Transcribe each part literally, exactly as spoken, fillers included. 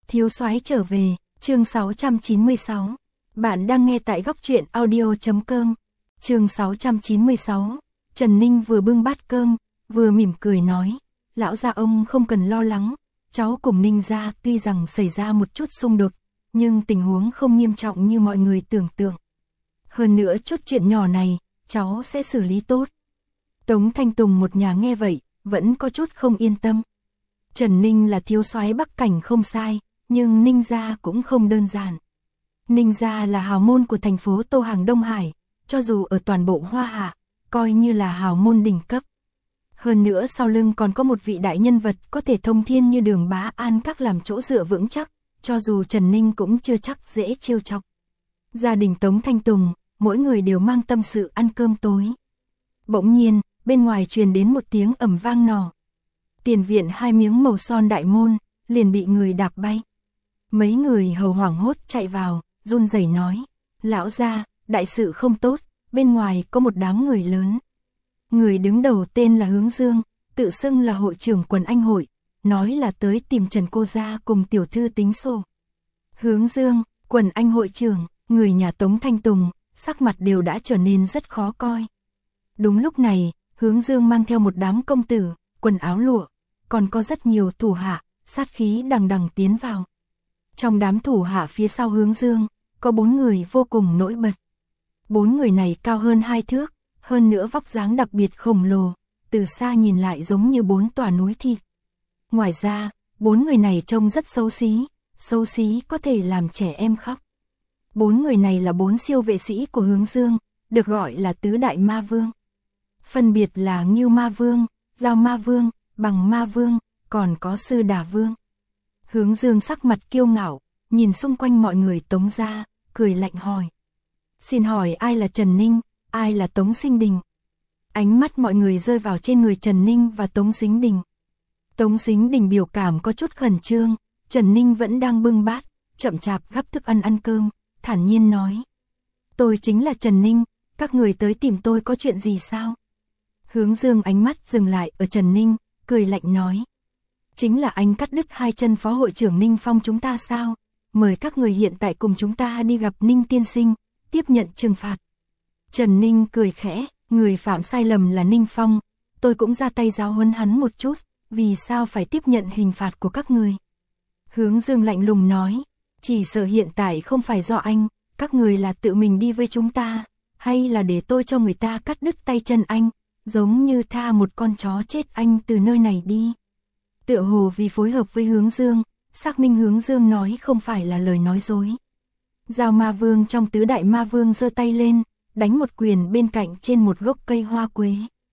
Thiếu soái trở về, chương sáu trăm chín mươi sáu. Bạn đang nghe tại góc truyện audio chấm com. Chương sáu trăm chín mươi sáu. Trần Ninh vừa bưng bát cơm, vừa mỉm cười nói, lão gia ông không cần lo lắng, cháu cùng Ninh gia tuy rằng xảy ra một chút xung đột, nhưng tình huống không nghiêm trọng như mọi người tưởng tượng. Hơn nữa chút chuyện nhỏ này, cháu sẽ xử lý tốt. Tống Thanh Tùng một nhà nghe vậy, vẫn có chút không yên tâm. Trần Ninh là thiếu soái Bắc Cảnh không sai, nhưng Ninh gia cũng không đơn giản. Ninh gia là hào môn của thành phố Tô Hàng Đông Hải, cho dù ở toàn bộ Hoa Hạ, coi như là hào môn đỉnh cấp. Hơn nữa sau lưng còn có một vị đại nhân vật có thể thông thiên như Đường Bá An các làm chỗ dựa vững chắc, cho dù Trần Ninh cũng chưa chắc dễ trêu chọc. Gia đình Tống Thanh Tùng, mỗi người đều mang tâm sự ăn cơm tối. Bỗng nhiên, bên ngoài truyền đến một tiếng ầm vang nỏ. Tiền viện hai miếng màu son đại môn, liền bị người đạp bay. Mấy người hầu hoảng hốt chạy vào, run rẩy nói, lão gia, đại sự không tốt, bên ngoài có một đám người lớn. Người đứng đầu tên là Hướng Dương, tự xưng là hội trưởng quần anh hội, nói là tới tìm Trần cô gia cùng tiểu thư tính sổ. Hướng Dương, quần anh hội trưởng, người nhà Tống Thanh Tùng, sắc mặt đều đã trở nên rất khó coi. Đúng lúc này, Hướng Dương mang theo một đám công tử, quần áo lụa, còn có rất nhiều thủ hạ, sát khí đằng đằng tiến vào. Trong đám thủ hạ phía sau Hướng Dương, có bốn người vô cùng nổi bật. Bốn người này cao hơn hai thước, hơn nữa vóc dáng đặc biệt khổng lồ, từ xa nhìn lại giống như bốn tòa núi thịt. Ngoài ra, bốn người này trông rất xấu xí, xấu xí có thể làm trẻ em khóc. Bốn người này là bốn siêu vệ sĩ của Hướng Dương, được gọi là tứ đại ma vương. Phân biệt là Ngưu Ma Vương, Giao Ma Vương, Bằng Ma Vương, còn có Sư Đà Vương. Hướng Dương sắc mặt kiêu ngạo, nhìn xung quanh mọi người Tống gia, cười lạnh hỏi. Xin hỏi ai là Trần Ninh, ai là Tống Sinh Đình? Ánh mắt mọi người rơi vào trên người Trần Ninh và Tống Sinh Đình. Tống Sinh Đình biểu cảm có chút khẩn trương, Trần Ninh vẫn đang bưng bát, chậm chạp gắp thức ăn ăn cơm, thản nhiên nói. Tôi chính là Trần Ninh, các người tới tìm tôi có chuyện gì sao? Hướng Dương ánh mắt dừng lại ở Trần Ninh, cười lạnh nói. Chính là anh cắt đứt hai chân phó hội trưởng Ninh Phong chúng ta sao? Mời các người hiện tại cùng chúng ta đi gặp Ninh tiên sinh, tiếp nhận trừng phạt. Trần Ninh cười khẽ, người phạm sai lầm là Ninh Phong, tôi cũng ra tay giáo huấn hắn một chút, vì sao phải tiếp nhận hình phạt của các người? Hướng Dương lạnh lùng nói, chỉ sợ hiện tại không phải do anh, các người là tự mình đi với chúng ta, hay là để tôi cho người ta cắt đứt tay chân anh, giống như tha một con chó chết anh từ nơi này đi. Tựa hồ vì phối hợp với Hướng Dương, xác minh Hướng Dương nói không phải là lời nói dối. Giao Ma Vương trong tứ đại ma vương giơ tay lên, đánh một quyền bên cạnh trên một gốc cây hoa quế.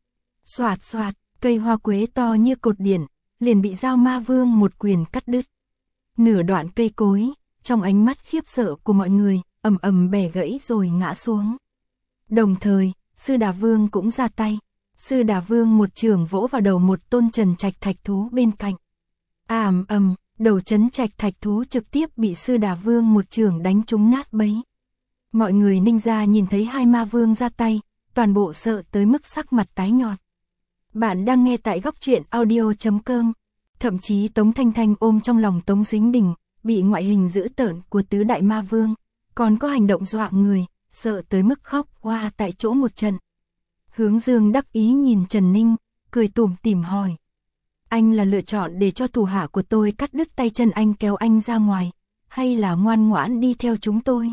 Xoạt xoạt, cây hoa quế to như cột điện, liền bị Giao Ma Vương một quyền cắt đứt. Nửa đoạn cây cối, trong ánh mắt khiếp sợ của mọi người, ầm ầm bẻ gãy rồi ngã xuống. Đồng thời, Sư Đà Vương cũng ra tay. Sư Đà Vương một chưởng vỗ vào đầu một tôn trần trạch thạch thú bên cạnh. Ầm ầm, đầu trấn trạch thạch thú trực tiếp bị Sư Đà Vương một chưởng đánh trúng nát bấy. Mọi người Ninh gia nhìn thấy hai ma vương ra tay, toàn bộ sợ tới mức sắc mặt tái nhợt. Bạn đang nghe tại góc truyện audio chấm com. Thậm chí Tống Thanh Thanh ôm trong lòng Tống Dính Đình, bị ngoại hình dữ tợn của tứ đại ma vương, còn có hành động dọa người, sợ tới mức khóc hoa tại chỗ một trận. Hướng Dương đắc ý nhìn Trần Ninh, cười tủm tỉm hỏi. Anh là lựa chọn để cho thủ hạ của tôi cắt đứt tay chân anh kéo anh ra ngoài, hay là ngoan ngoãn đi theo chúng tôi?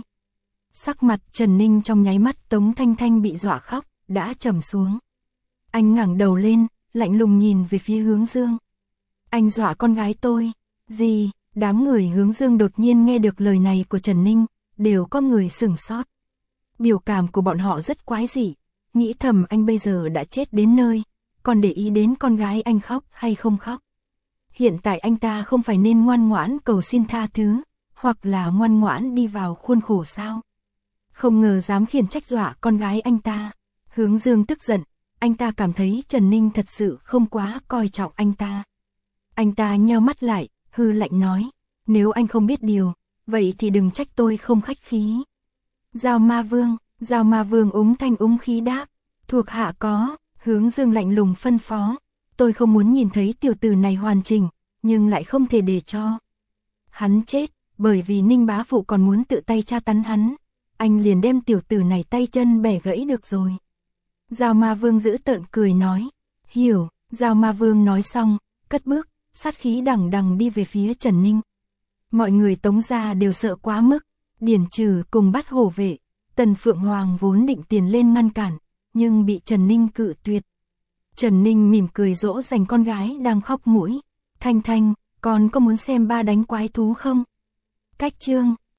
Sắc mặt Trần Ninh trong nháy mắt Tống Thanh Thanh bị dọa khóc, đã trầm xuống. Anh ngẩng đầu lên, lạnh lùng nhìn về phía Hướng Dương. Anh dọa con gái tôi, gì? Đám người Hướng Dương đột nhiên nghe được lời này của Trần Ninh, đều có người sửng sốt. Biểu cảm của bọn họ rất quái dị, nghĩ thầm anh bây giờ đã chết đến nơi, còn để ý đến con gái anh khóc hay không khóc. Hiện tại anh ta không phải nên ngoan ngoãn cầu xin tha thứ, hoặc là ngoan ngoãn đi vào khuôn khổ sao? Không ngờ dám khiển trách dọa con gái anh ta. Hướng Dương tức giận, anh ta cảm thấy Trần Ninh thật sự không quá coi trọng anh ta. Anh ta nheo mắt lại, hư lạnh nói, nếu anh không biết điều, vậy thì đừng trách tôi không khách khí. Giao Ma Vương, Giao Ma Vương úng thanh úng khí đáp, thuộc hạ có. Hướng Dương lạnh lùng phân phó, tôi không muốn nhìn thấy tiểu tử này hoàn chỉnh, nhưng lại không thể để cho. Hắn chết, bởi vì Ninh bá phụ còn muốn tự tay tra tấn hắn. Anh liền đem tiểu tử này tay chân bẻ gãy được rồi. Giao Ma Vương giữ tợn cười nói. Hiểu, Giao Ma Vương nói xong, cất bước, sát khí đằng đằng đi về phía Trần Ninh. Mọi người Tống gia đều sợ quá mức, Điển Trừ cùng bắt hổ vệ, Tần Phượng Hoàng vốn định tiền lên ngăn cản, nhưng bị Trần Ninh cự tuyệt. Trần Ninh mỉm cười dỗ dành con gái đang khóc mũi. Thanh Thanh, con có muốn xem ba đánh quái thú không? Cách chương